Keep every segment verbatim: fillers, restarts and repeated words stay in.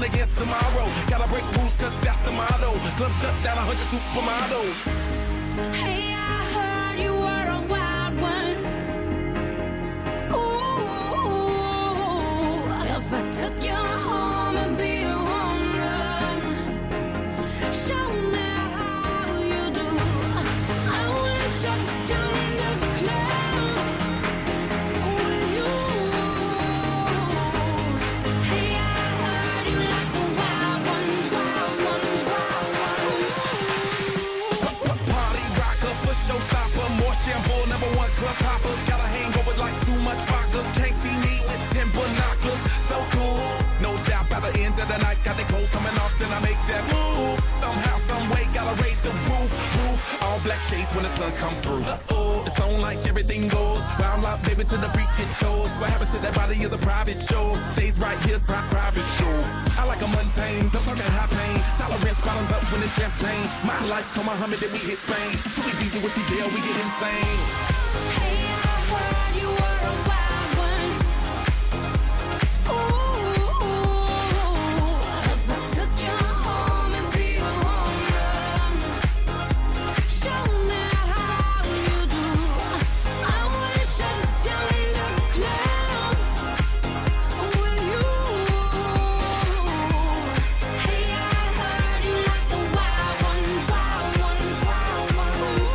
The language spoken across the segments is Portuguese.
again tomorrow. Gotta break rules cause that's the motto. Club shut down, a hundred supermodels. Hey, I heard you were a wild one. Ooh, if I took you home and be a home run, show me how you do. I wanna shut down the club with you. Hey, I heard you like the wild ones, wild ones, wild ones. Party rocker for showstopper. More shampoo, number one club hopper. Got a hangover like too much vodka. Can't see me with ten binoculars. So cool, no doubt by the end of the night. Got the clothes coming off, then I make that move. Somehow, some way, gotta raise the roof, roof. All black shades when the sun come through. Uh-oh, it's on like everything goes. Round lock, baby, to the freak it shows. What happens to that body is a private show. Stays right here, pri- private show. I like a mundane, don't talk that high pain. Tolerance bottoms up when it's champagne. My life, come on, Muhammad, then we hit Spain. Too easy with the deal, we get insane. Hey, I heard you were a wild one. Ooh, if I took you home and be a home run, show me how you do. I wanna shut down the club with you. Hey, I heard you like the wild ones, wild ones, wild ones.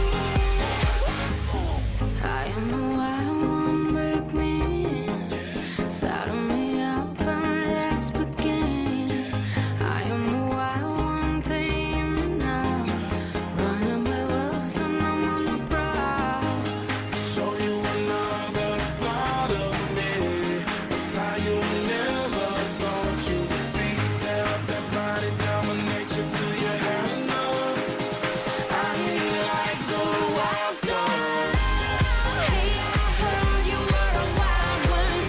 I am the wild one, break me, saddle me up and let's begin. I am the wild one, tame me now, running with wolves and I'm on the prowl. Show you another side of me, a side you never thought you would see. Tear up that body, dominate you till you have enough. I hear you like the wild star. Hey, I heard you were a wild one.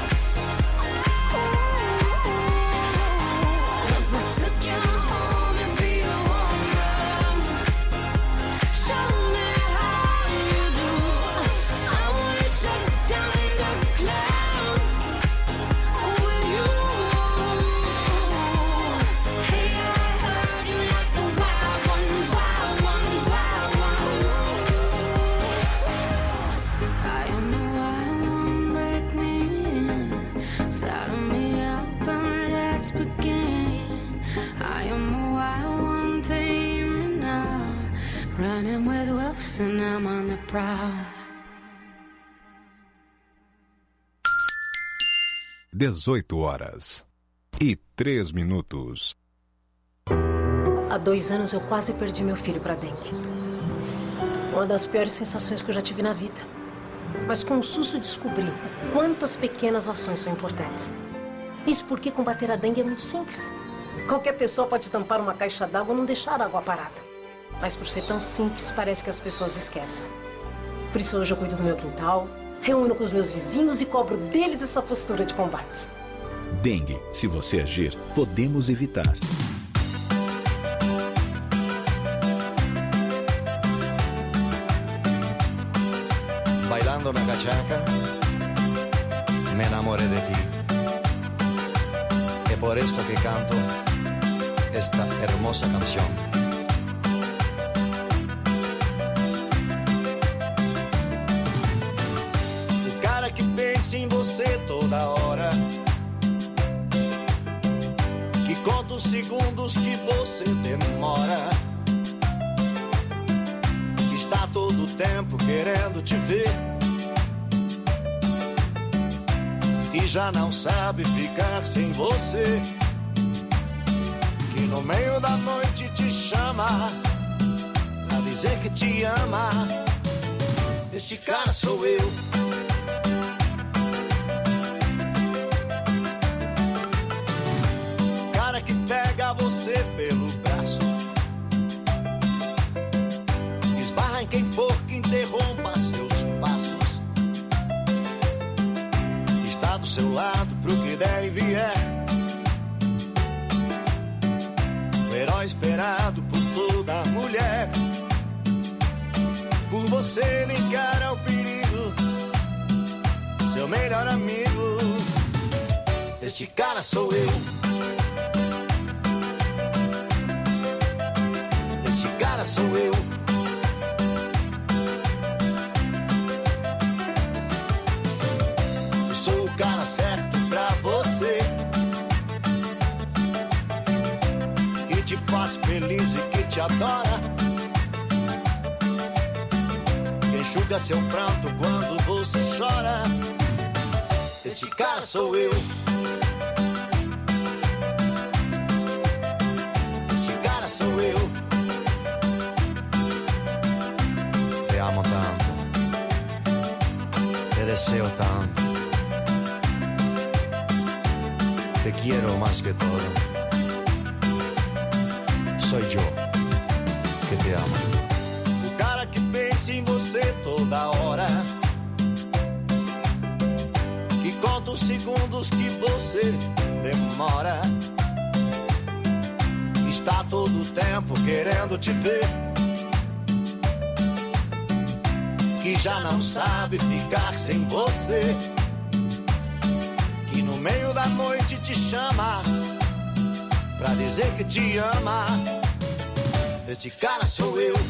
Ooh, if I took you home and be a home run, show me how you do. I wanna shut down the club with you. Hey, I heard you like the wild ones, wild ones, wild ones. I am the wild one, break me, saddle me up and let's begin. I am the wild one, tame me now, running with wolves and I'm on the prowl. dezoito horas e três minutos. Há dois anos eu quase perdi meu filho para dengue. Uma das piores sensações que eu já tive na vida. Mas com o susto descobri quantas pequenas ações são importantes. Isso porque combater a dengue é muito simples. Qualquer pessoa pode tampar uma caixa d'água ou não deixar a água parada. Mas por ser tão simples, parece que as pessoas esquecem. Por isso hoje eu cuido do meu quintal, reúno com os meus vizinhos e cobro deles essa postura de combate. Dengue, se você agir, podemos evitar. Bailando na cachaca, me enamoré de ti. Es por esto que canto esta hermosa canción. O cara que pensa em você toda hora, que conta os segundos que você demora, que está todo o tempo querendo te ver, que já não sabe ficar sem você, que no meio da noite te chama pra dizer que te ama. Este cara sou eu. Cara que pega você pelo braço, esbarra em quem for que interrompa seus passos, está do seu lado pro que der e vier, o herói esperado por toda mulher. Por você ele encara o perigo, seu melhor amigo. Este cara sou eu. faz feliz e que te adora, que enxuga seu pranto quando você chora. Este cara sou eu. Este cara sou eu. Te amo tanto, te deseo tanto, te quiero más que todo. Soy yo que te amo. O cara que pensa em você toda hora, que conta os segundos que você demora, está todo o tempo querendo te ver, que já não sabe ficar sem você, que no meio da noite te chama pra dizer que te ama. Este cara sou eu.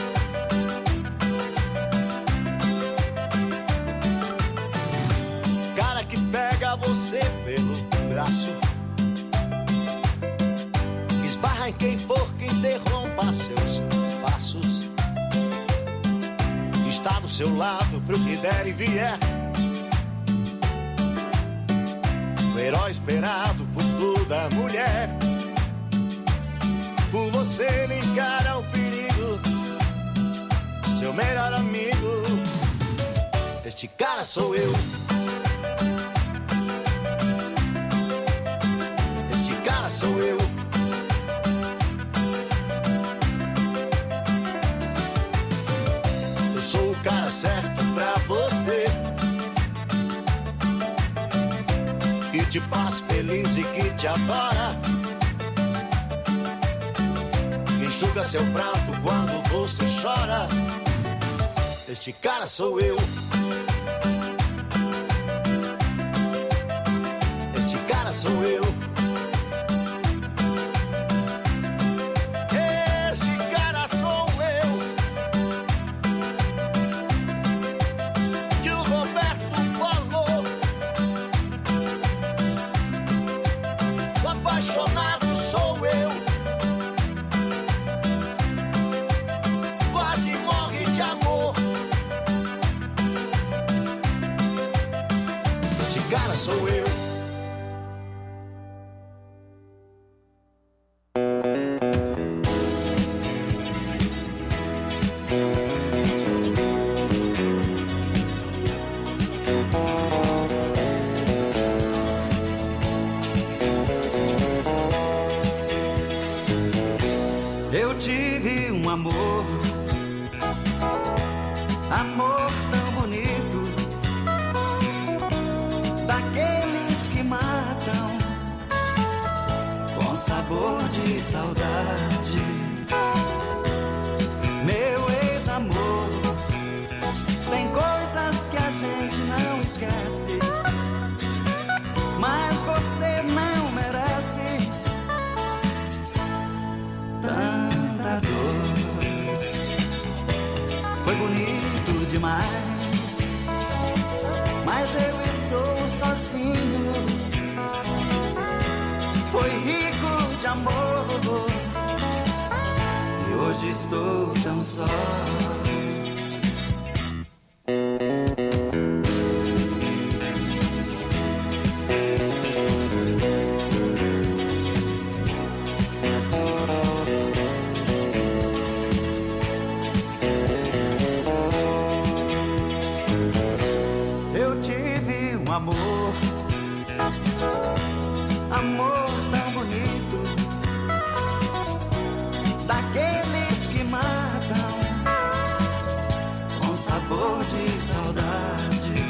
Cara que pega você pelo braço, esbarra em quem for que interrompa seus passos, está do seu lado pro que der e vier, o herói esperado por toda mulher. Por você ele encara o perigo, seu melhor amigo. Este cara sou eu. Este cara sou eu. Eu sou o cara certo pra você, que te faz feliz e que te adora, enxuga seu pranto quando você chora. Este cara sou eu. Este cara sou eu. Este cara sou eu. Que o Roberto falou. O apaixonado sou eu. Quase morre de amor. Este cara sou eu. Eu tive um amor, amor tão bonito, daqueles que matam com sabor de saudade. Meu ex-amor, tem coisas que a gente não esquece, mas você não merece tanta dor. Foi bonito demais, mas eu estou sozinho. Foi rico de amor e hoje estou tão só. Eu tive um amor, amor tão bonito, daqueles que matam com sabor de saudade.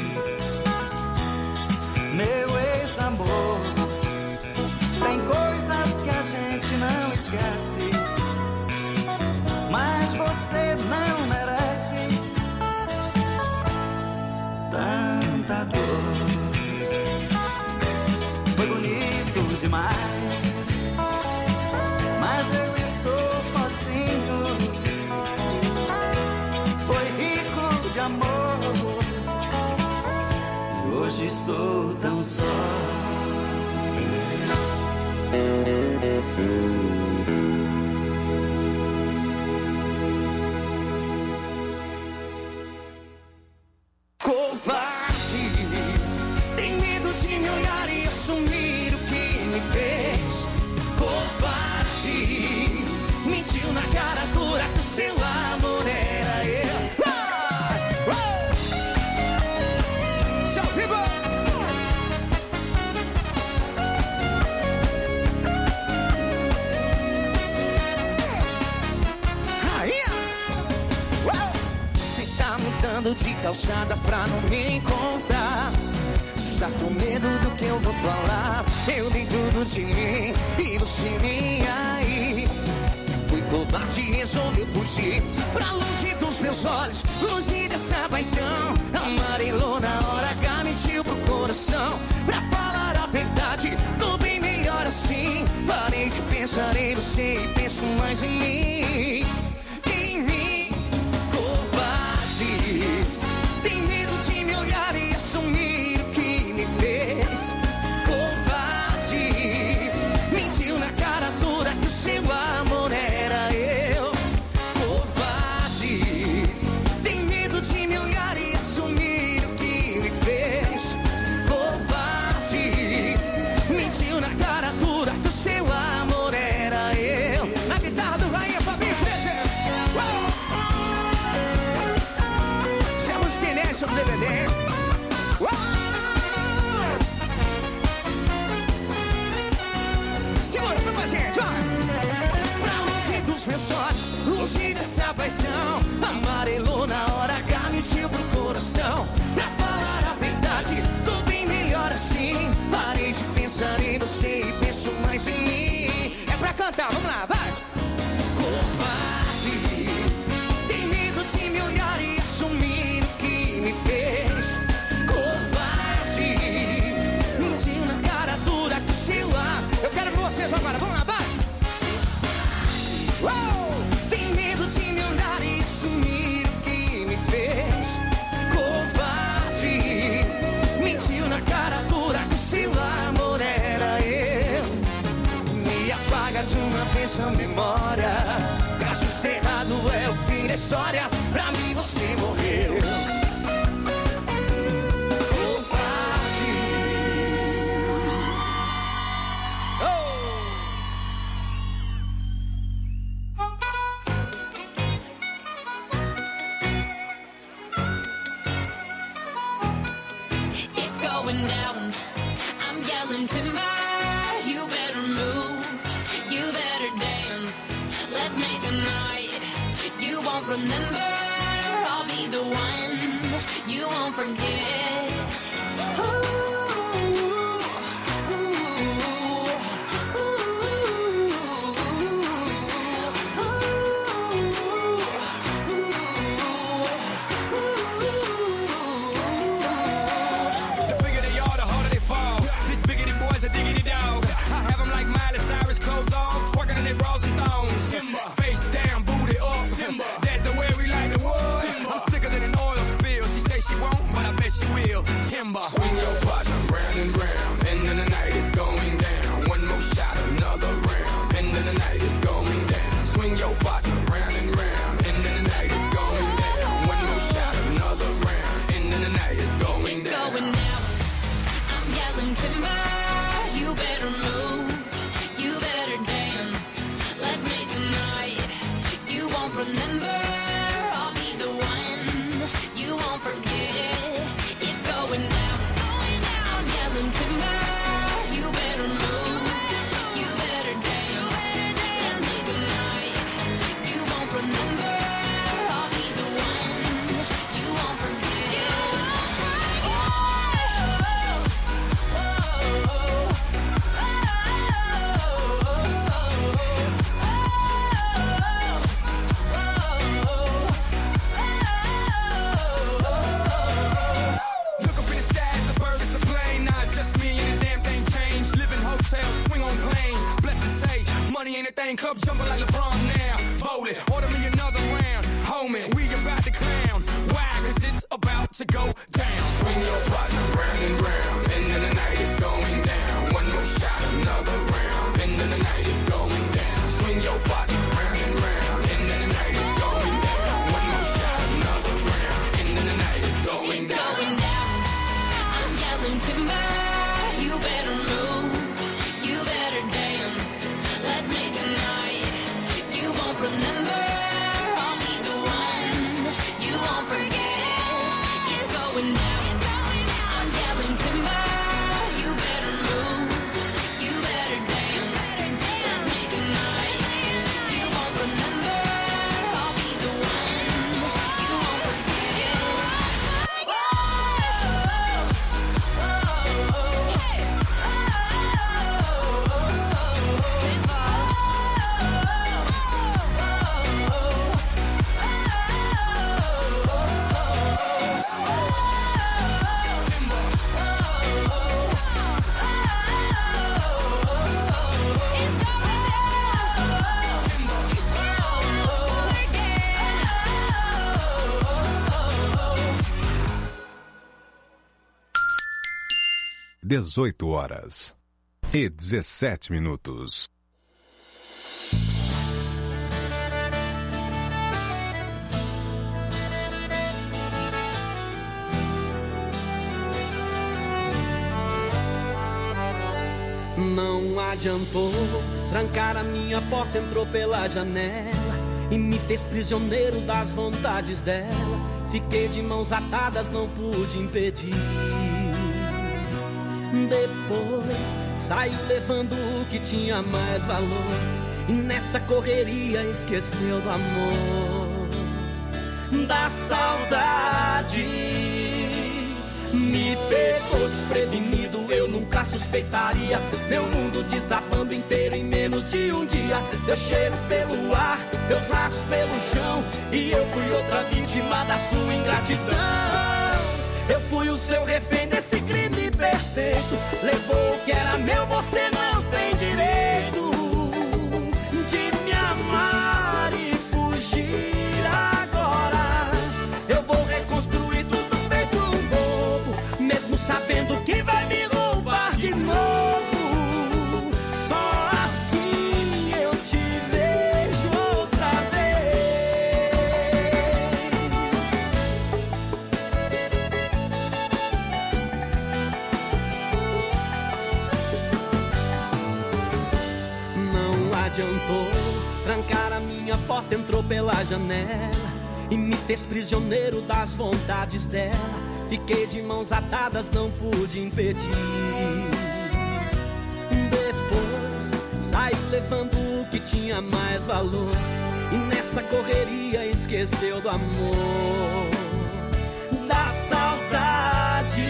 Meu ex-amor, tem coisas que a gente não esquece, mas você não merece tanta dor. Foi bonito demais, mas eu estou sozinho. Foi rico de amor e hoje estou tão só. cara dura que o seu amor era eu. Seu vivo! Rainha! E tá mudando de calçada pra não me encontrar. Está com medo do que eu vou falar. Eu dei tudo de mim e você nem aí. Fui covarde e resolveu fugir pra longe dos meus olhos, longe dessa paixão. Amarelou na hora H, mentiu pro coração. Pra falar a verdade, tô bem melhor assim. Parei de pensar em você e penso mais em mim. Em mim, covarde. Tem medo de me olhar e assumir o que me fez. Covarde. Mentiu na cara dura que o seu amor era eu. Covarde. Tem medo de me olhar e assumir o que me fez. Covarde. Mentiu na cara dura que o seu amor era eu. Na guitarra do Rainha Fabinho treze. Se a música inédita do D V D. Segura, vem com a gente, ó. Pra longe dos meus olhos, longe dessa paixão. Amarelou na hora H, mentiu pro coração. Pra falar a verdade, tô bem melhor assim. Parei de pensar em você e penso mais em mim. É pra cantar, vamos lá, vai. Covarde. Tem medo de me olhar e assumir o que me fez. Covarde. Mentiu na cara dura que o seu ar. Eu quero pra vocês agora, vamos lá, vai! Uou! Tem medo de me olhar e assumir o que me fez. Covarde. Mentiu na cara dura que o seu amor era eu. Me apaga de uma vez a memória. Caso cerrado é o fim da história. Pra mim você morreu. Down. I'm yelling timber, you better move, you better dance. Let's make a night you won't remember. I'll be the one you won't forget. Ooh, ooh, ooh, A diggity dog. I have them like Miley Cyrus, clothes off, twerking in their bras and thongs. Timber. Face down, booty up. Timber. That's the way we like the wood. Timber. I'm sicker than an oil spill. She say she won't, but I bet she will. Timber. Swing your partner round and round, and then the night is going down. One more shot, another round, and then the night is going down. Swing your partner round and round, and then the night is going down. One more shot, another round, and then the night is going it's down. Going down. I'm yelling timber. You better move, you better dance. Let's make a night you won't remember. I'll be the one you won't forget. It's going down, it's going down. I'm yelling timber. You better move, you better dance. Let's make a night you won't remember. I'll be the one you won't forget. Anything club jumping like LeBron now. Bowling, order me another round. Homie, we about to clown. Why? Cause it's about to go down. Swing your partner round and round, and then the night is going down. One more shot, another round, and then the night is going down. Swing your partner round and round, and then the night is going down. One more shot, another round, and then the night is going it's down. Going down. I'm yelling timber. You better move. You better dance. Let's make a night you won't remember. dezoito horas e dezessete minutos. Não adiantou, trancar a minha porta, entrou pela janela e me fez prisioneiro das vontades dela. Fiquei de mãos atadas, não pude impedir. Depois saiu levando o que tinha mais valor e nessa correria esqueceu do amor, da saudade. Me pegou desprevenido, eu nunca suspeitaria. Meu mundo desabando inteiro em menos de um dia. Teu cheiro pelo ar, teus rastros pelo chão, e eu fui outra vítima da sua ingratidão. Eu fui o seu refém desse crime perfeito. Levou o que era meu, você não tem direito de me amar e fugir agora. Eu vou reconstruir tudo feito um bobo, mesmo sabendo que vai me roubar de novo. Só assim eu te vejo outra vez. Não adiantou, trancar a minha porta, entrou pela janela e me fez prisioneiro das vontades dela. Fiquei de mãos atadas, não pude impedir. Depois saiu levando o que tinha mais valor e nessa correria esqueceu do amor, da saudade.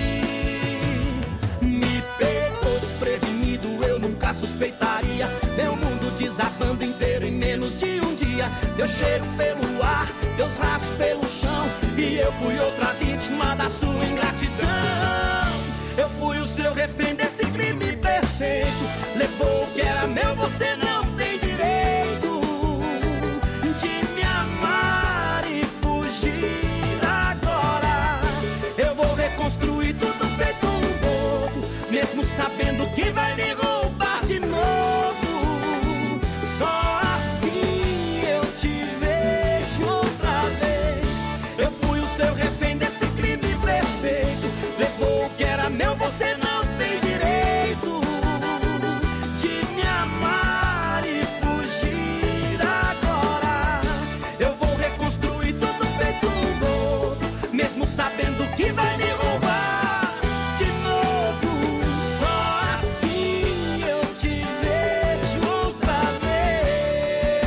Me pegou desprevenido, eu nunca suspeitaria. Meu mundo desabando inteiro em menos de um dia. Teu cheiro pelo ar, teus rastros pelo chão, e eu fui outra vítima da sua ingratidão. Eu fui o seu refém desse crime perfeito. Levou o que era meu, você não tem direito de me amar e fugir agora. Eu vou reconstruir tudo feito um bobo, mesmo sabendo que vai me roubar de novo. Só assim eu te vejo outra vez. Eu fui o seu refém desse crime perfeito. Levou o que era meu, você não tem direito de me amar e fugir agora. Eu vou reconstruir tudo feito um bobo, mesmo sabendo que vai me roubar de novo. Só assim eu te vejo outra vez.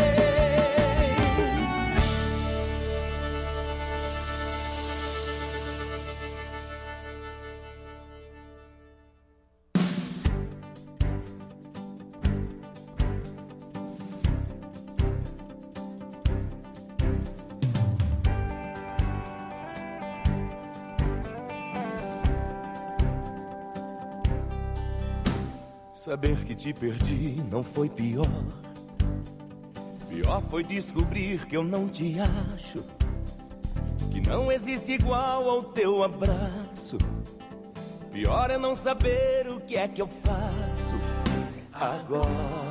Saber que te perdi não foi pior. Pior foi descobrir que eu não te acho, que não existe igual ao teu abraço. Pior é não saber o que é que eu faço agora.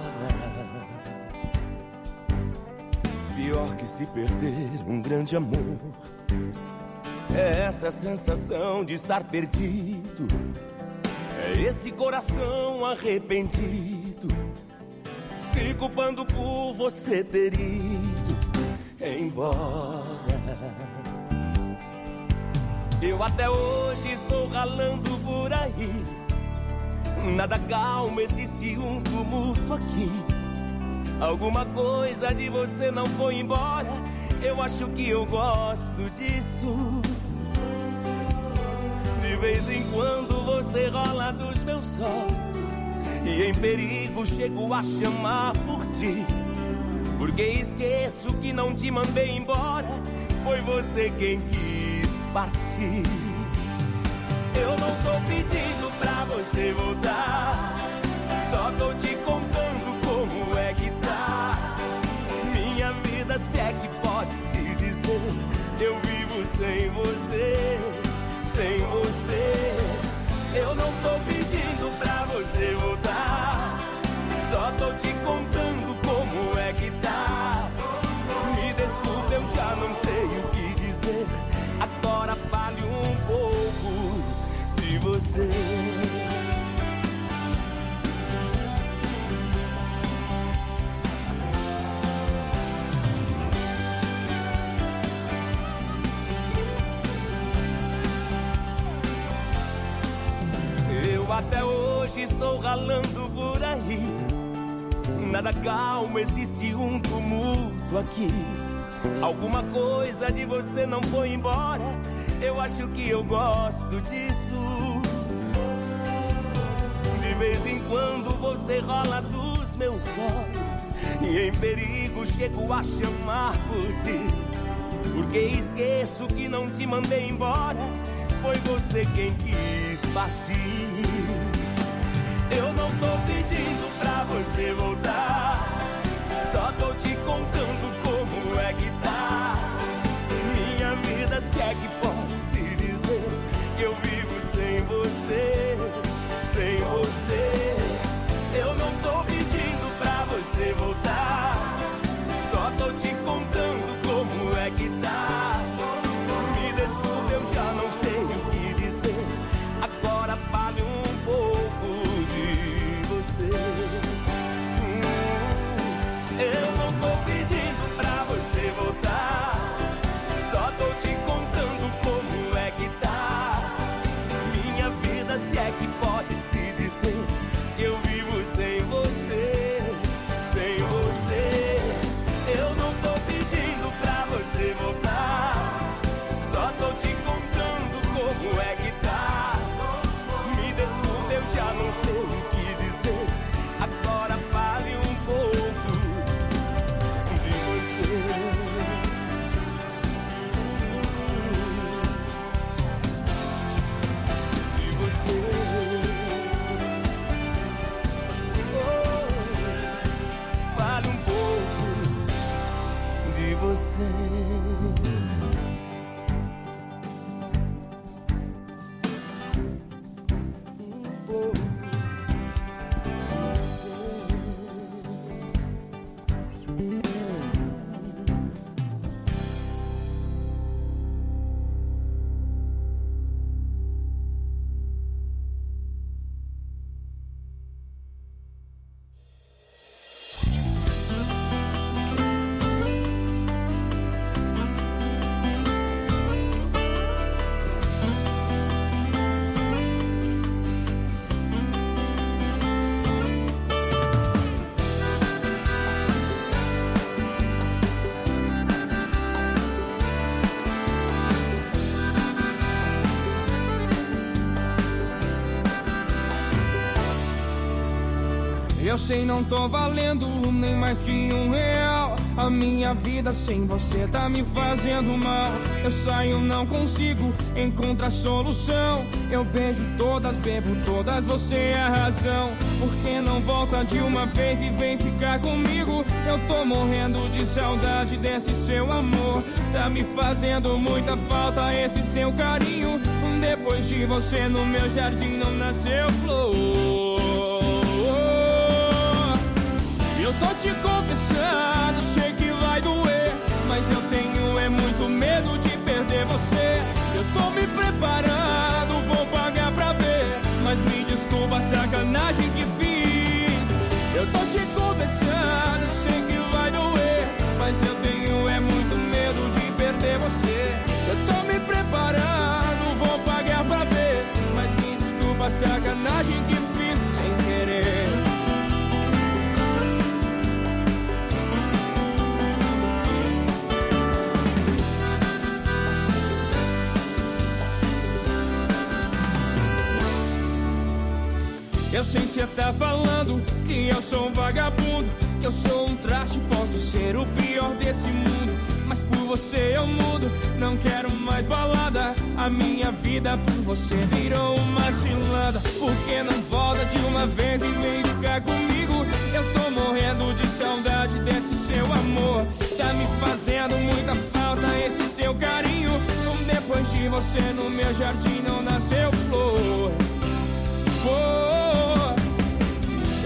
Pior que se perder um grande amor é essa sensação de estar perdido. É esse coração arrependido, se culpando por você ter ido embora. Eu até hoje estou ralando por aí, nada calmo, existe um tumulto aqui. Alguma coisa de você não foi embora, eu acho que eu gosto disso. De vez em quando você rola dos meus olhos e em perigo chego a chamar por ti, porque esqueço que não te mandei embora, foi você quem quis partir. Eu não tô pedindo pra você voltar, só tô te contando como é que tá minha vida, se é que pode se dizer. Eu vivo sem você, sem você. Eu não tô pedindo pra você voltar, só tô te contando como é que tá. Me desculpe, eu já não sei o que dizer. Agora fale um pouco de você. Eu até hoje estou ralando por aí. Nada calmo, existe um tumulto aqui. Alguma coisa de você não foi embora. Eu acho que eu gosto disso. De vez em quando você rola dos meus olhos, e em perigo chego a chamar por ti. Porque esqueço que não te mandei embora, foi você quem quis partir. Eu não tô pedindo pra você voltar, só tô te contando como é que tá. Minha vida, se é que pode se dizer, eu vivo sem você, sem você. Eu não tô pedindo pra você voltar, só tô te contando como é que tá. Me desculpe, eu já não sei o que dizer. Agora fale um pouco de você. Hum, eu não tô pedindo pra você voltar, só tô te contando como é que tá. Minha vida, se é que pode se dizer, eu vivo sem você, sem você. Eu não tô pedindo pra você voltar, só tô te contando como é que tá. Me desculpe, eu já não sei o que dizer. Agora fale um pouco de você. De você. Oh, fale um pouco de você. Eu sei, não tô valendo nem mais que um real. A minha vida sem você tá me fazendo mal. Eu saio, não consigo encontrar solução. Eu beijo todas, bebo todas, você é a razão. Por que não volta de uma vez e vem ficar comigo? Eu tô morrendo de saudade desse seu amor. Tá me fazendo muita falta esse seu carinho. Depois de você no meu jardim não nasceu flor. Eu tô te confessando, sei que vai doer, mas eu tenho é muito medo de perder você. Eu tô me preparando, vou pagar pra ver, mas me desculpa a sacanagem que fiz. Eu tô te confessando, sei que vai doer, mas eu tenho é muito medo de perder você. Eu tô me preparando, vou pagar pra ver, mas me desculpa a sacanagem que fiz sem querer. Eu sei que cê tá falando que eu sou um vagabundo, que eu sou um traste, posso ser o pior desse mundo. Mas por você eu mudo, não quero mais balada. A minha vida por você virou uma cilada. Por que não volta de uma vez e vem ficar comigo? Eu tô morrendo de saudade desse seu amor. Tá me fazendo muita falta esse seu carinho. Depois de você no meu jardim não nasceu flor.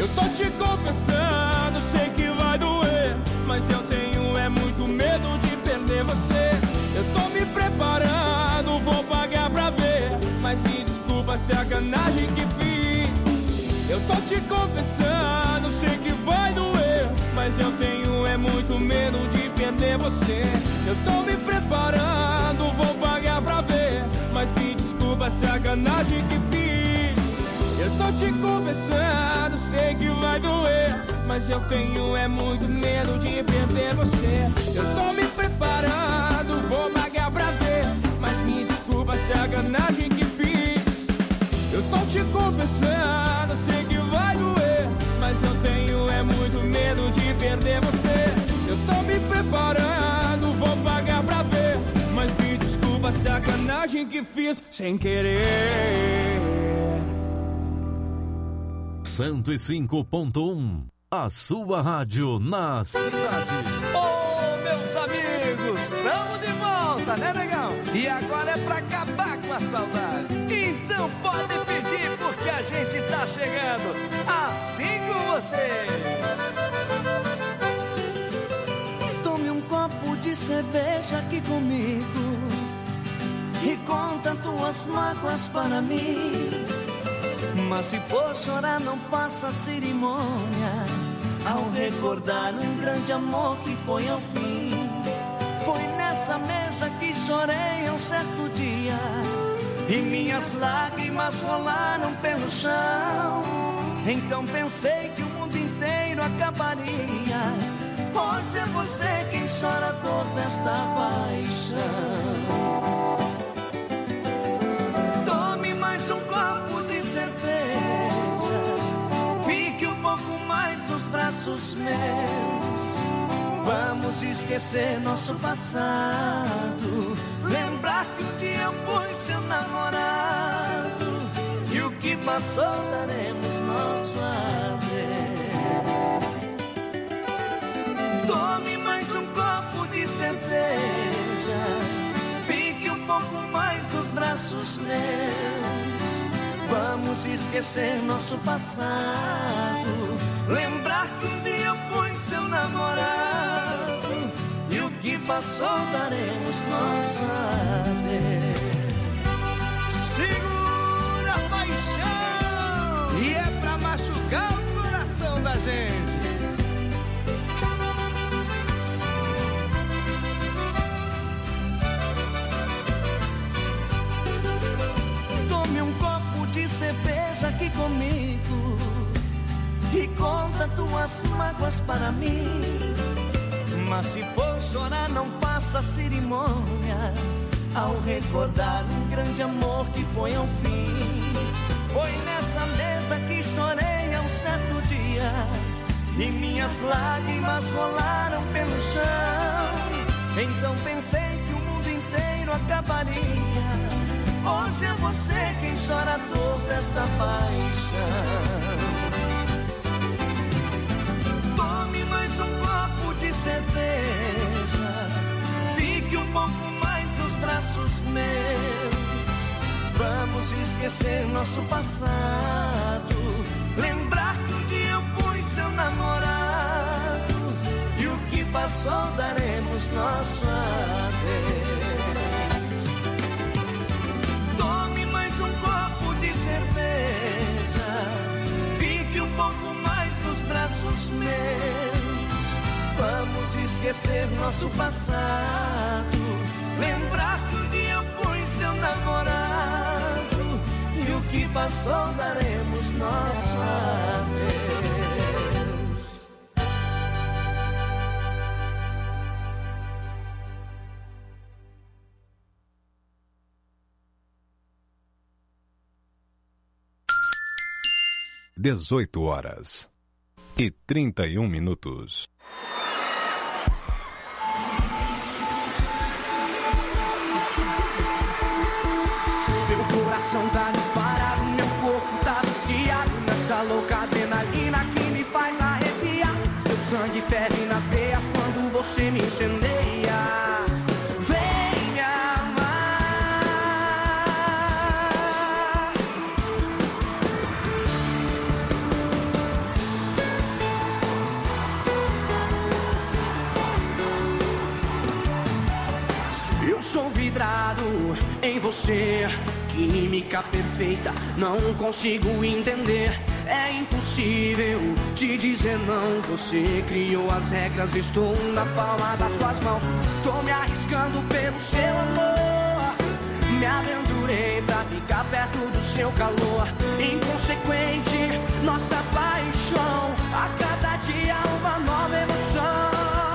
tô te confessando, sei que vai doer, mas eu tenho é muito medo de perder você. Eu tô me preparando, vou pagar pra ver, mas me desculpa a sacanagem que fiz. Eu tô te confessando, sei que vai doer, mas eu tenho é muito medo de perder você. Eu tô me preparando, vou pagar pra ver, mas me desculpa a sacanagem que fiz. Eu tô te confessando, sei que vai doer, mas eu tenho é muito medo de perder você. Eu tô me preparando, vou pagar pra ver, mas me desculpa a sacanagem que fiz. Eu tô te confessando, sei que vai doer, mas eu tenho é muito medo de perder você. Eu tô me preparando, vou pagar pra ver, mas me desculpa a sacanagem que fiz sem querer. cento e cinco ponto um, a sua rádio na cidade. Ô, meus amigos, tamo de volta, né, negão? E agora é pra acabar com a saudade. Então pode pedir, porque a gente tá chegando assim com vocês. Tome um copo de cerveja aqui comigo e conta tuas mágoas para mim. Mas se for chorar não faça cerimônia ao recordar um grande amor que foi ao fim. Foi nessa mesa que chorei um certo dia e minhas lágrimas rolaram pelo chão. Então pensei que o mundo inteiro acabaria. Hoje é você quem chora a dor desta paixão. Tome mais um copo de cerveja, fique um pouco mais dos braços meus. Vamos esquecer nosso passado, lembrar que um dia eu fui seu namorado, e o que passou daremos nosso adeus. Tome mais um copo de cerveja, fique um pouco mais dos braços meus. Vamos esquecer nosso passado, lembrar que um dia eu fui seu namorado, e o que passou daremos nosso adeus. Segura a paixão, e é pra machucar o coração da gente. Tome um copo de cerveja aqui comigo e conta tuas mágoas para mim. Mas se for chorar não faça cerimônia ao recordar um grande amor que foi ao fim. Foi nessa mesa que chorei um certo dia e minhas lágrimas rolaram pelo chão. Então pensei que o mundo inteiro acabaria. Hoje é você quem chora a dor desta paixão. Tome mais um copo de cerveja, fique um pouco mais dos braços meus. Vamos esquecer nosso passado, lembrar que um dia eu fui seu namorado, e o que passou daremos nosso adeus. Tome mais um copo de cerveja, fique um pouco mais dos braços meus. Vamos esquecer nosso passado, lembrar que um dia eu fui seu namorado, e o que passou daremos nosso adeus. dezoito horas e trinta e um minutos. Meu coração tá disparado, meu corpo tá viciado nessa louca adrenalina que me faz arrepiar. Meu sangue ferve nas veias quando você me incendeia. Vem me amar. em você. Química perfeita, não consigo entender. É impossível te dizer não. Você criou as regras, estou na palma das suas mãos. Tô me arriscando pelo seu amor. Me aventurei pra ficar perto do seu calor. Inconsequente, nossa paixão. A cada dia uma nova emoção.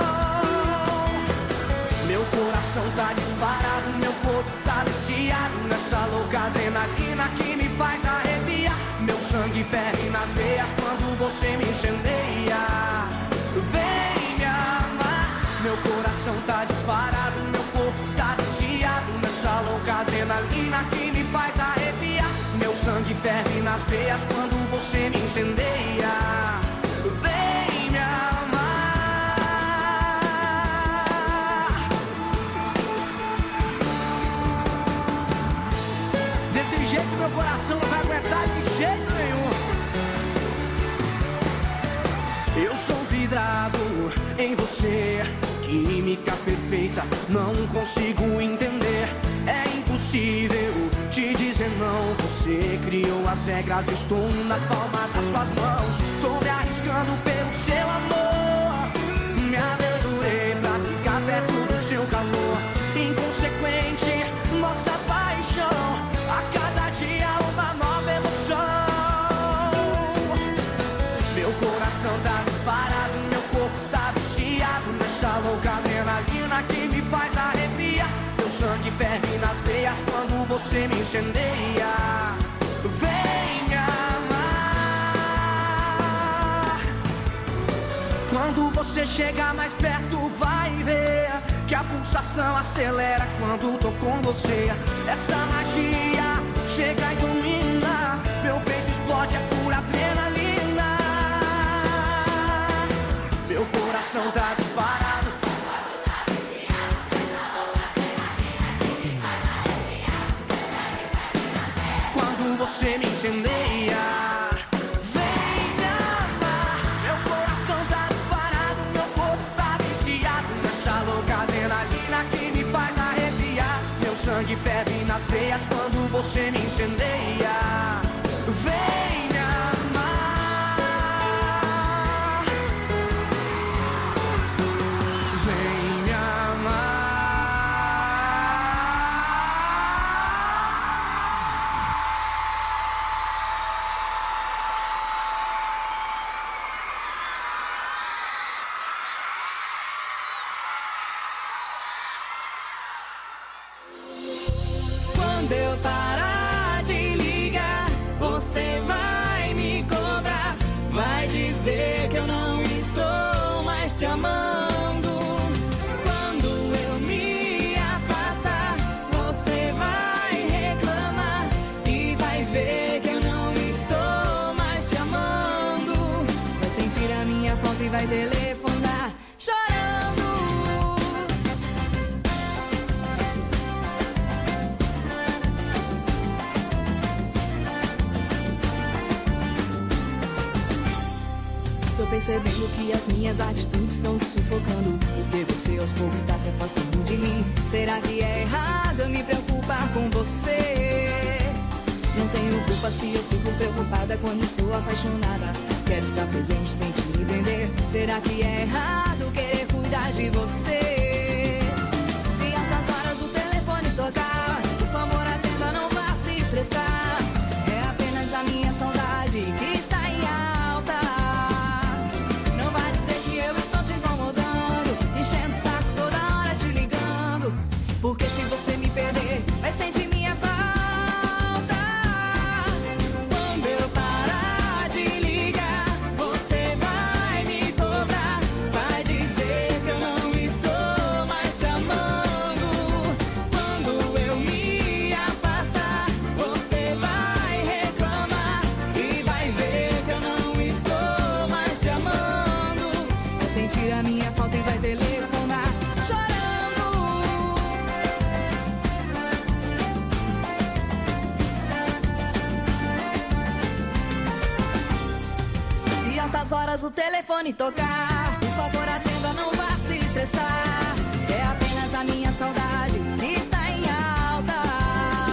Meu coração tá disparado, meu corpo tá viciado nessa louca adrenalina que me faz arrepiar. Meu sangue ferve nas veias quando você me incendeia. Vem me amar. Meu coração tá disparado, meu corpo tá viciado nessa louca adrenalina que me faz arrepiar. Meu sangue ferve nas veias quando você me incendeia. Vem me amar. Desse jeito meu coração não vai aguentar de jeito nenhum. Eu sou vidrado em você. Química perfeita, não consigo entender. É impossível te dizer não. Você criou as regras, estou na palma das suas mãos. Tô me arriscando pelo seu amor. Me aventurei pra ficar perto do seu calor. Inconsequente, nossa paixão. A cada dia uma nova emoção. Meu coração tá disparado, meu corpo tá viciado nessa louca adrenalina que me faz arrepiar. Meu sangue ferve nas veias quando você me incendeia. Vem me amar. Quando você chegar mais perto vai ver que a pulsação acelera quando tô com você. Essa magia chega e domina. Meu peito explode, é pura adrenalina. Meu coração tá disparado. Quando você me incendeia. Vem me amar. Meu coração tá disparado, meu corpo tá viciado nessa louca adrenalina que me faz arrepiar. Meu sangue ferve nas veias quando você me incendeia. Vem me amar. Vem me amar. Quando eu parar de ligar, você vai me cobrar. Vai dizer que eu não estou mais te amando. Quando eu me afastar, você vai reclamar e vai ver que eu não estou mais te amando. Vai sentir a minha falta e vai telefonar chorando. Tô percebendo que as minhas atitudes estão te sufocando, porque você aos poucos está se afastando de mim. Será que é errado eu me preocupar com você? Não tenho culpa se eu fico preocupada quando estou apaixonada. Quero estar presente, tente me entender. Será que é errado querer cuidar de você? Se altas horas o telefone tocar, por favor atenda, não vá se estressar. É apenas a minha saudade que está em alta. Não vai dizer que eu estou te incomodando, enchendo o saco toda hora te ligando. Porque se você me perder, vai sentir minha falta. Quando eu parar de ligar, você vai me cobrar. Vai dizer que eu não estou mais te amando. Quando eu me afastar, você vai reclamar e vai ver que eu não estou mais te amando. Vai sentir a minha falta e vai telefonar chorando. Se altas horas o telefone tocar, por favor atenda, não vá se estressar. É apenas a minha saudade que está em alta.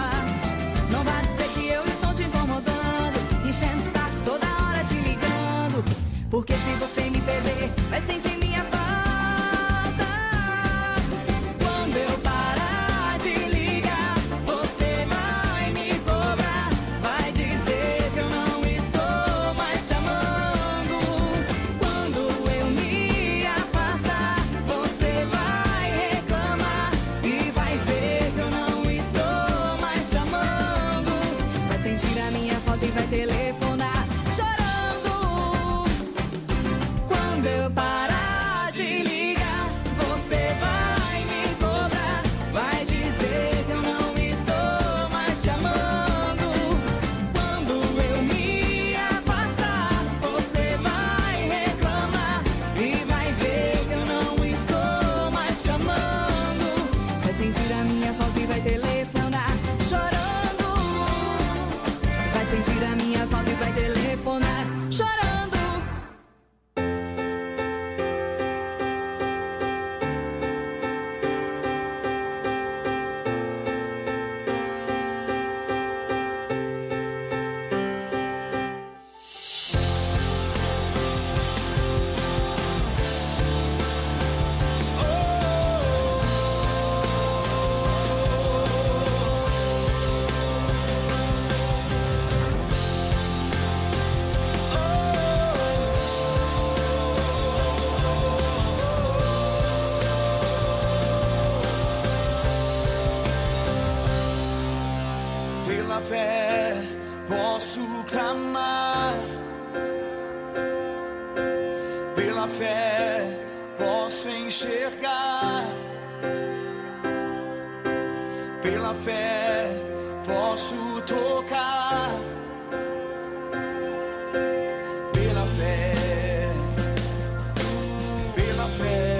Pela fé posso clamar, pela fé posso enxergar, pela fé posso tocar, pela fé, pela fé.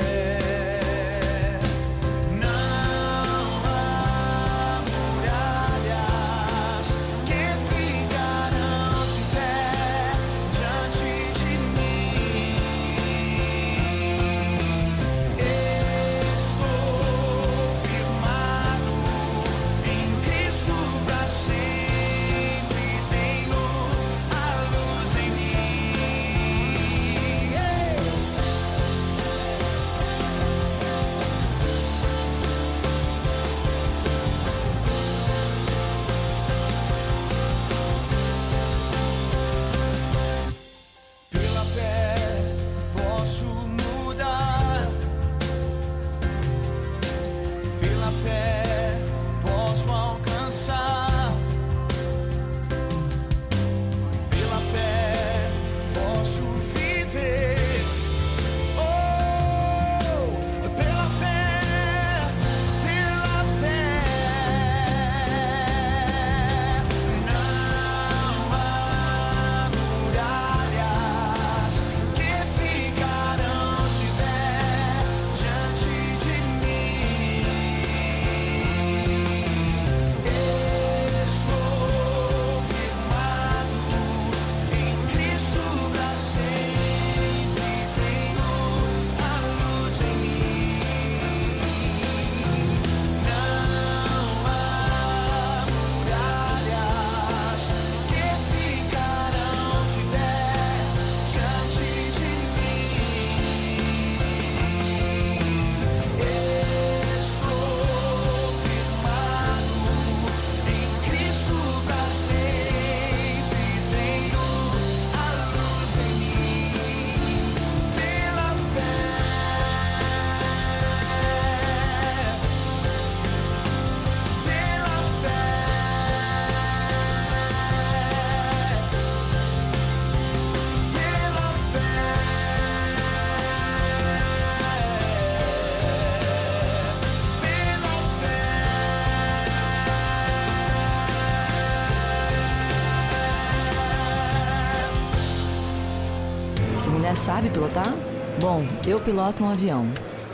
Essa mulher sabe pilotar? Bom, eu piloto um avião.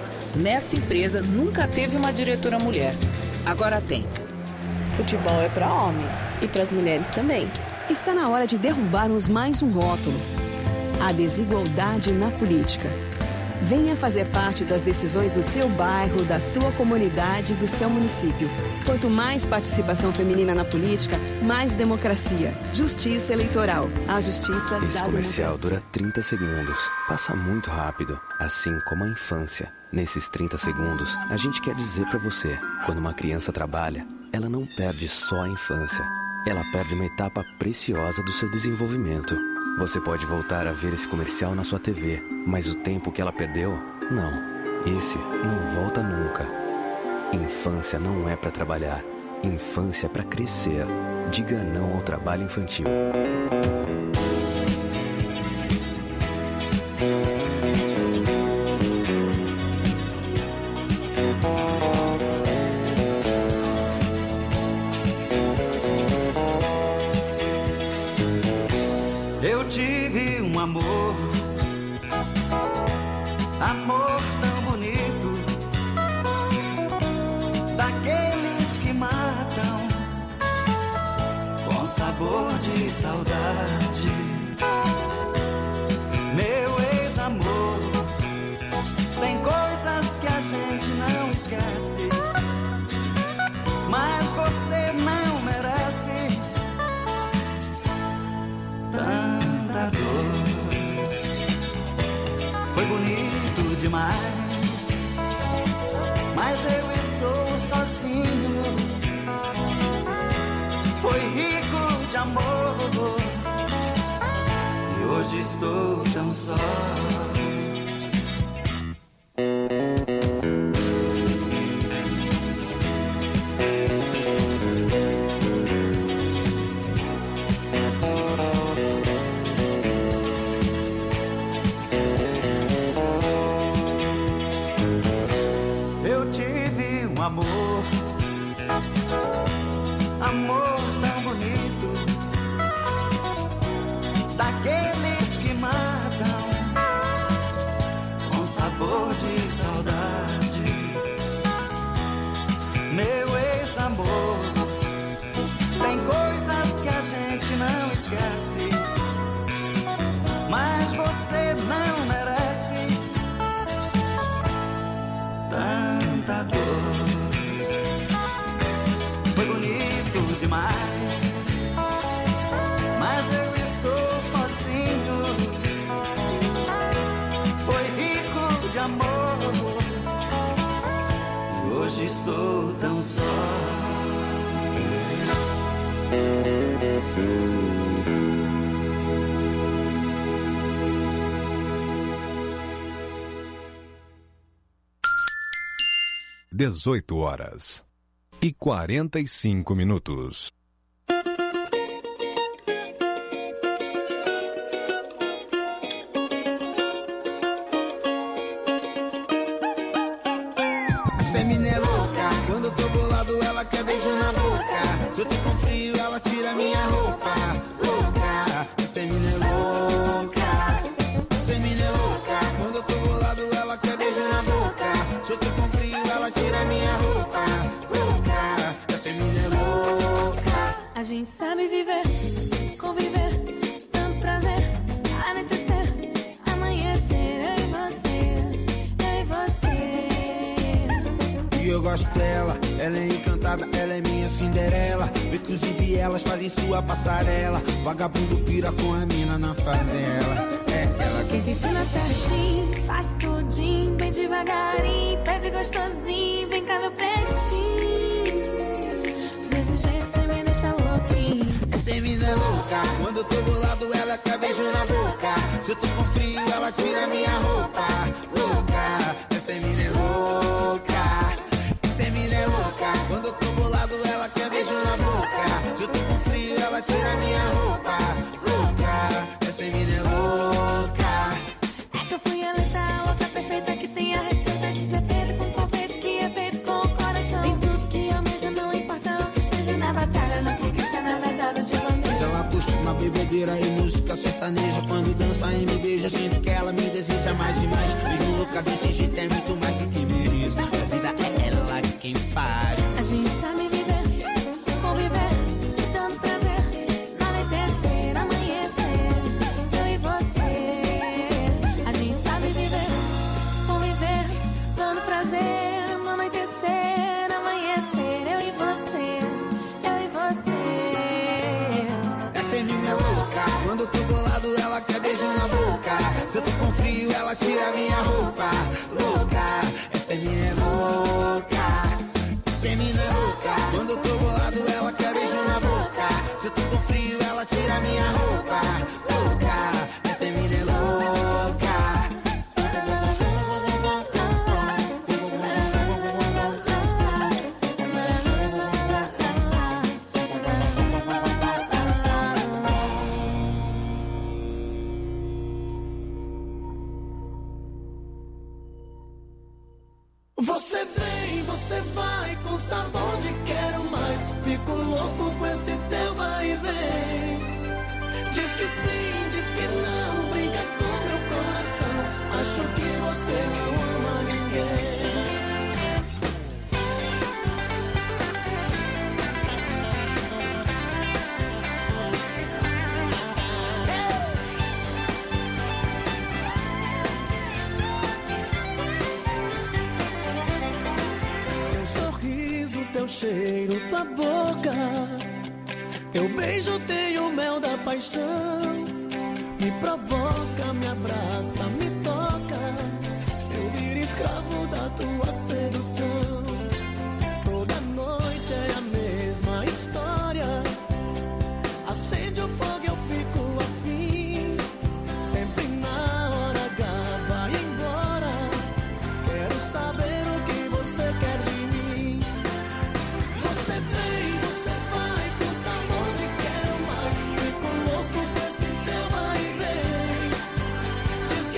Nesta empresa nunca teve uma diretora mulher. Agora tem. Futebol é para homem e para as mulheres também. Está na hora de derrubarmos mais um rótulo: a desigualdade na política. Venha fazer parte das decisões do seu bairro, da sua comunidade e do seu município. Quanto mais participação feminina na política, mais democracia. Justiça eleitoral. A justiça Esse da comercial democracia. dura trinta segundos. Passa muito rápido, assim como a infância. Nesses trinta segundos, a gente quer dizer pra você: quando uma criança trabalha, ela não perde só a infância. Ela perde uma etapa preciosa do seu desenvolvimento. Você pode voltar a ver esse comercial na sua T V, mas o tempo que ela perdeu, não. Esse não volta nunca. Infância não é pra trabalhar. Infância é pra crescer. Diga não ao trabalho infantil. Eu tive um amor, amor tão bonito, daqueles que matam com sabor de saudade. Meu ex-amor, tem coisas que a gente não esquece, mas você não merece tanta dor. Foi bonito demais, mas eu estou sozinho. Foi rico de amor e hoje estou tão só. amor, amor tão bonito, daqueles que matam com sabor de saudade. Meu ex-amor, tem coisas que a gente não esquece, mas você não merece tanta dor. Foi bonito demais, mas eu estou sozinho. Foi rico de amor, e hoje estou tão só. Dezoito horas e quarenta e cinco minutos. Essa mina é louca, quando eu tô bolado ela quer beijo na boca. Se eu tô com frio ela tira minha roupa. Louca, essa mina é louca. Essa mina é louca, quando eu tô bolado ela quer beijo na boca. Se eu tô com frio ela tira minha roupa. Louca, essa mina é louca. A gente sabe viver, conviver, tanto prazer, anoitecer, amanhecer, eu e você, eu e você. E eu gosto dela, ela é encantada, ela é minha Cinderela. Inclusive elas fazem sua passarela. Vagabundo pira com a mina na favela. É ela Quem te ensina certinho, faz tudinho, bem devagarinho, pede gostosinho, vem cá meu pretinho. Desse jeito cê me deixa louquinho. Essa mina é louca, quando eu tô bolado ela quer beijo na boca. Se eu tô com frio ela tira minha roupa. Louca, essa mina é louca. Essa mina é louca, quando eu tô bolado ela quer beijo na boca. Se eu tô com frio ela tira minha roupa. Louca, essa mina é louca. É que eu fui eleita, louca perfeita, que tem a receita de ser feito com confeito, que é feito com o coração. Tem tudo que almeja, não importa o que seja na batalha, na conquista, na verdade, de bandeja. Mas ela curte uma bebedeira e música sertaneja. Quando dança e me beija, sinto que ela me deseja mais e mais. Mesmo louca desse jeito é muito mais do que mereço. A vida é ela quem faz. A gente sabe viver, conviver, tanto prazer, anoitecer, amanhecer, eu e você. A gente sabe viver, conviver, tanto prazer, anoitecer, amanhecer, eu e você, eu e você. Essa mina é louca, quando eu tô bolado ela quer beijo na boca. Se eu tô com frio ela tira minha roupa. Louca, essa mina é louca. Essa mina é louca, quando eu tô bolado ela quer beijo na boca. Se eu tô com frio ela tira minha roupa. Louca, essa mina é louca. Você vem, você vai com sabor de quero mais. Fico louco com esse teu vai e vem. Diz que sim, diz que não, brinca com meu coração. Acho que você não ama ninguém. Teu cheiro, tua boca, teu beijo tem o mel da paixão. Me provoca, me abraça, me toca. Eu viro escravo da tua sedução. Toda noite é a mesma história. Acende o fogo, eu fico afim. Sempre na hora H vai embora. Quero saber o que você quer de mim. Você vem, você vai com sabor de quero mais. Fico louco com esse teu vai e vem. Diz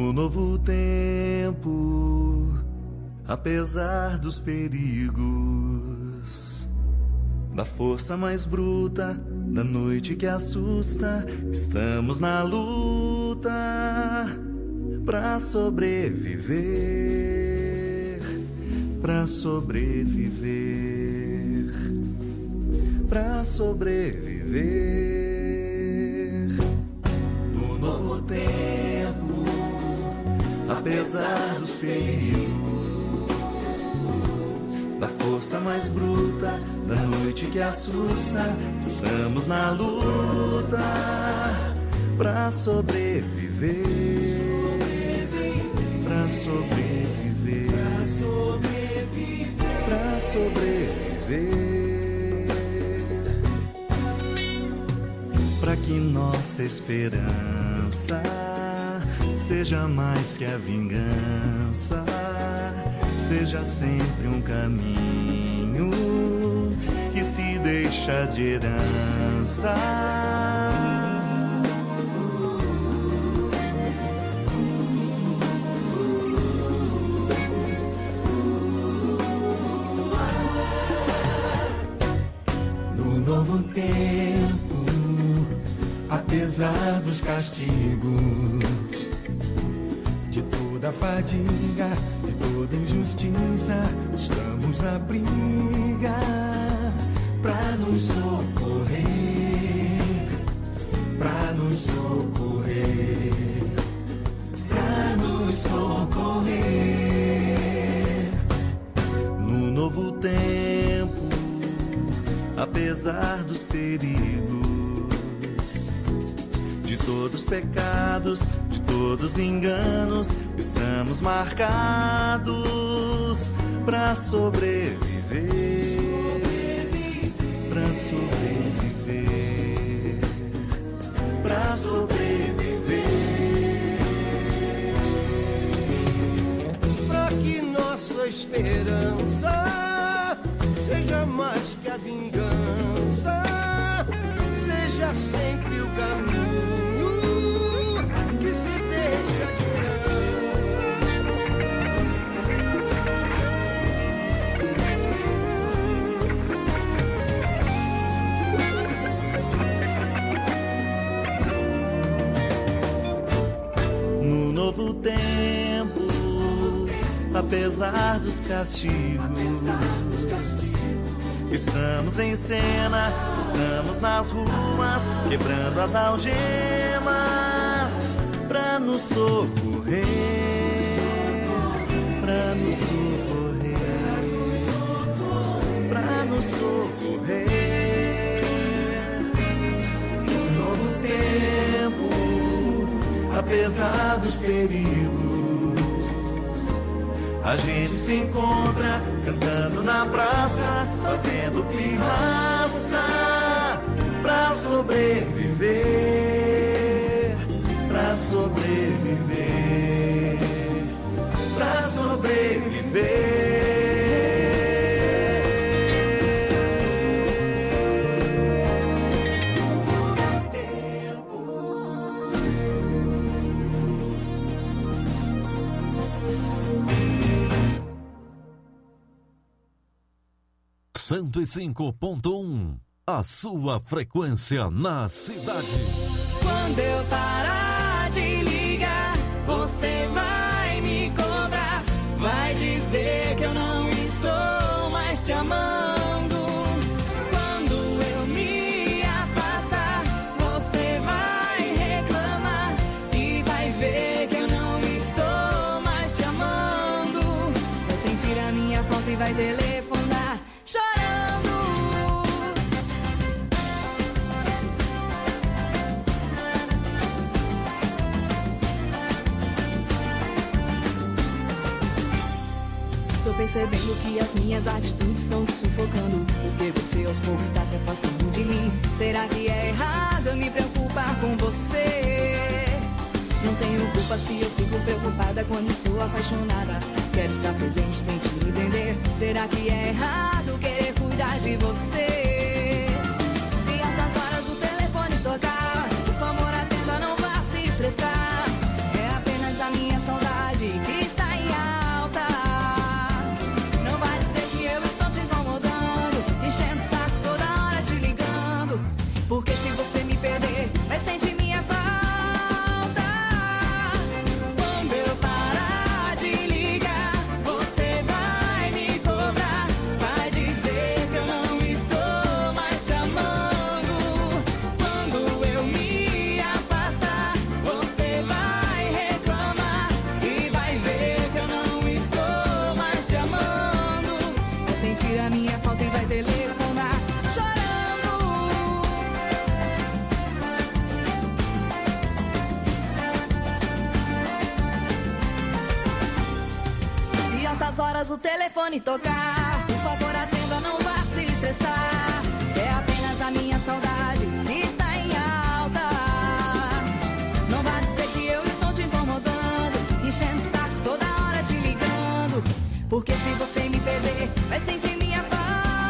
No novo tempo, apesar dos perigos, da força mais bruta, da noite que assusta, estamos na luta pra sobreviver, pra sobreviver, pra sobreviver. No novo tempo, apesar dos perigos, da força mais bruta, da noite que assusta, estamos na luta pra sobreviver, pra sobreviver, pra sobreviver, pra que nossa esperança seja mais que a vingança, seja sempre um caminho que se deixa de herança. No novo tempo, apesar dos castigos, de toda fadiga, de toda injustiça, estamos na briga pra nos socorrer, pra nos socorrer, pra nos socorrer. No novo tempo, apesar dos perigos, de todos os pecados, de todos os enganos, estamos marcados pra sobreviver, pra sobreviver, pra sobreviver, pra que nossa esperança seja mais que a vingança, seja sempre o caminho que se deixa de herança. No novo tempo, apesar dos castigos, estamos em cena, estamos nas ruas, quebrando as algemas pra nos socorrer, pra nos socorrer, pra nos socorrer. Um novo tempo, apesar dos perigos, a gente se encontra cantando na praça, fazendo pirraça pra sobreviver, pra sobreviver, pra sobreviver. cento e cinco ponto um, a sua frequência na cidade. Quando eu parar de ligar, você vai me cobrar, vai dizer que eu não estou mais te amando. Quando eu me afastar, você vai reclamar e vai ver que eu não estou mais te amando. Vai sentir a minha falta e vai telefonar chorando. Tô percebendo que as minhas atitudes estão te sufocando, porque você aos poucos está se afastando de mim. Será que é errado eu me preocupar com você? Não tenho culpa se eu fico preocupada quando estou apaixonada. Quero estar presente, tente me entender. Será que é errado querer cuidar de você? Se altas horas o telefone tocar, por favor atenda, não vá se estressar. É apenas a minha horas o telefone tocar. Por favor, atenda, não vá se estressar. É apenas a minha saudade que está em alta. Não vá dizer que eu estou te incomodando, enchendo o saco toda hora te ligando. Porque se você me perder, vai sentir minha falta.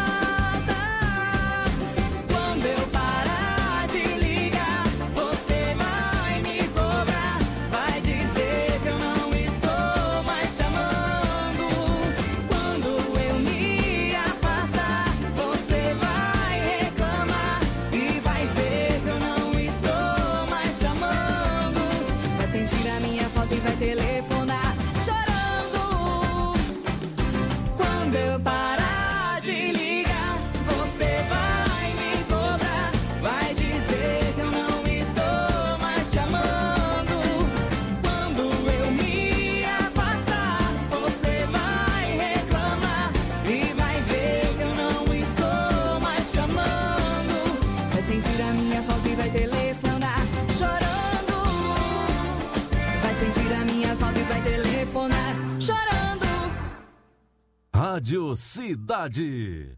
Quando eu parar de ligar, você vai me cobrar. Vai dizer que eu não estou mais te amando. Quando eu me afastar, você vai reclamar e vai ver que eu não estou mais te amando. Vai sentir a minha falta e vai telefonar chorando. Quando eu parar de ligar, você vai me cobrar. Vai dizer que eu não estou mais te amando. Quando eu me afastar, você vai reclamar e vai ver que eu não estou mais te amando. Vai sentir a minha falta e vai telefonar chorando. Vai sentir a minha falta e vai telefonar chorando. Rádio Cidade.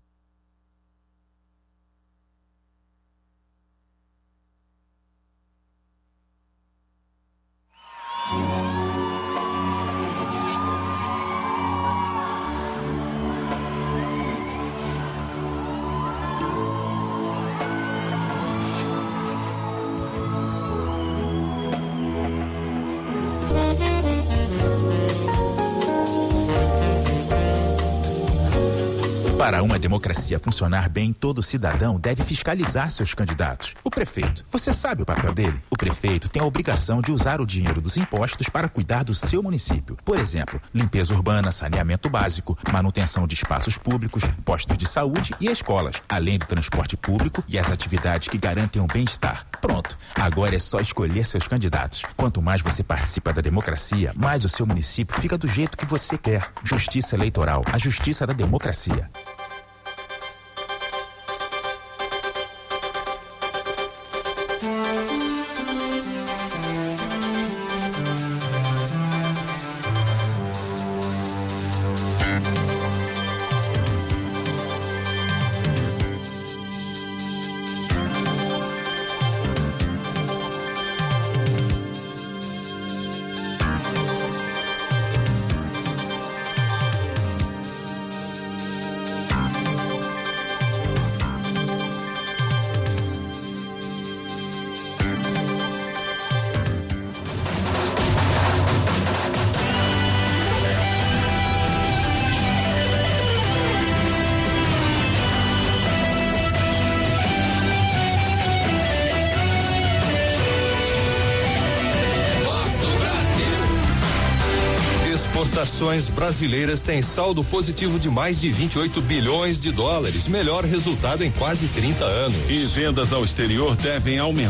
Para uma democracia funcionar bem, todo cidadão deve fiscalizar seus candidatos. O prefeito, você sabe o papel dele? O prefeito tem a obrigação de usar o dinheiro dos impostos para cuidar do seu município. Por exemplo, limpeza urbana, saneamento básico, manutenção de espaços públicos, postos de saúde e escolas, além do transporte público e as atividades que garantem o bem-estar. Pronto, agora é só escolher seus candidatos. Quanto mais você participa da democracia, mais o seu município fica do jeito que você quer. Justiça Eleitoral, a justiça da democracia. Exportações brasileiras têm saldo positivo de mais de vinte e oito bilhões de dólares, melhor resultado em quase trinta anos. E vendas ao exterior devem aumentar.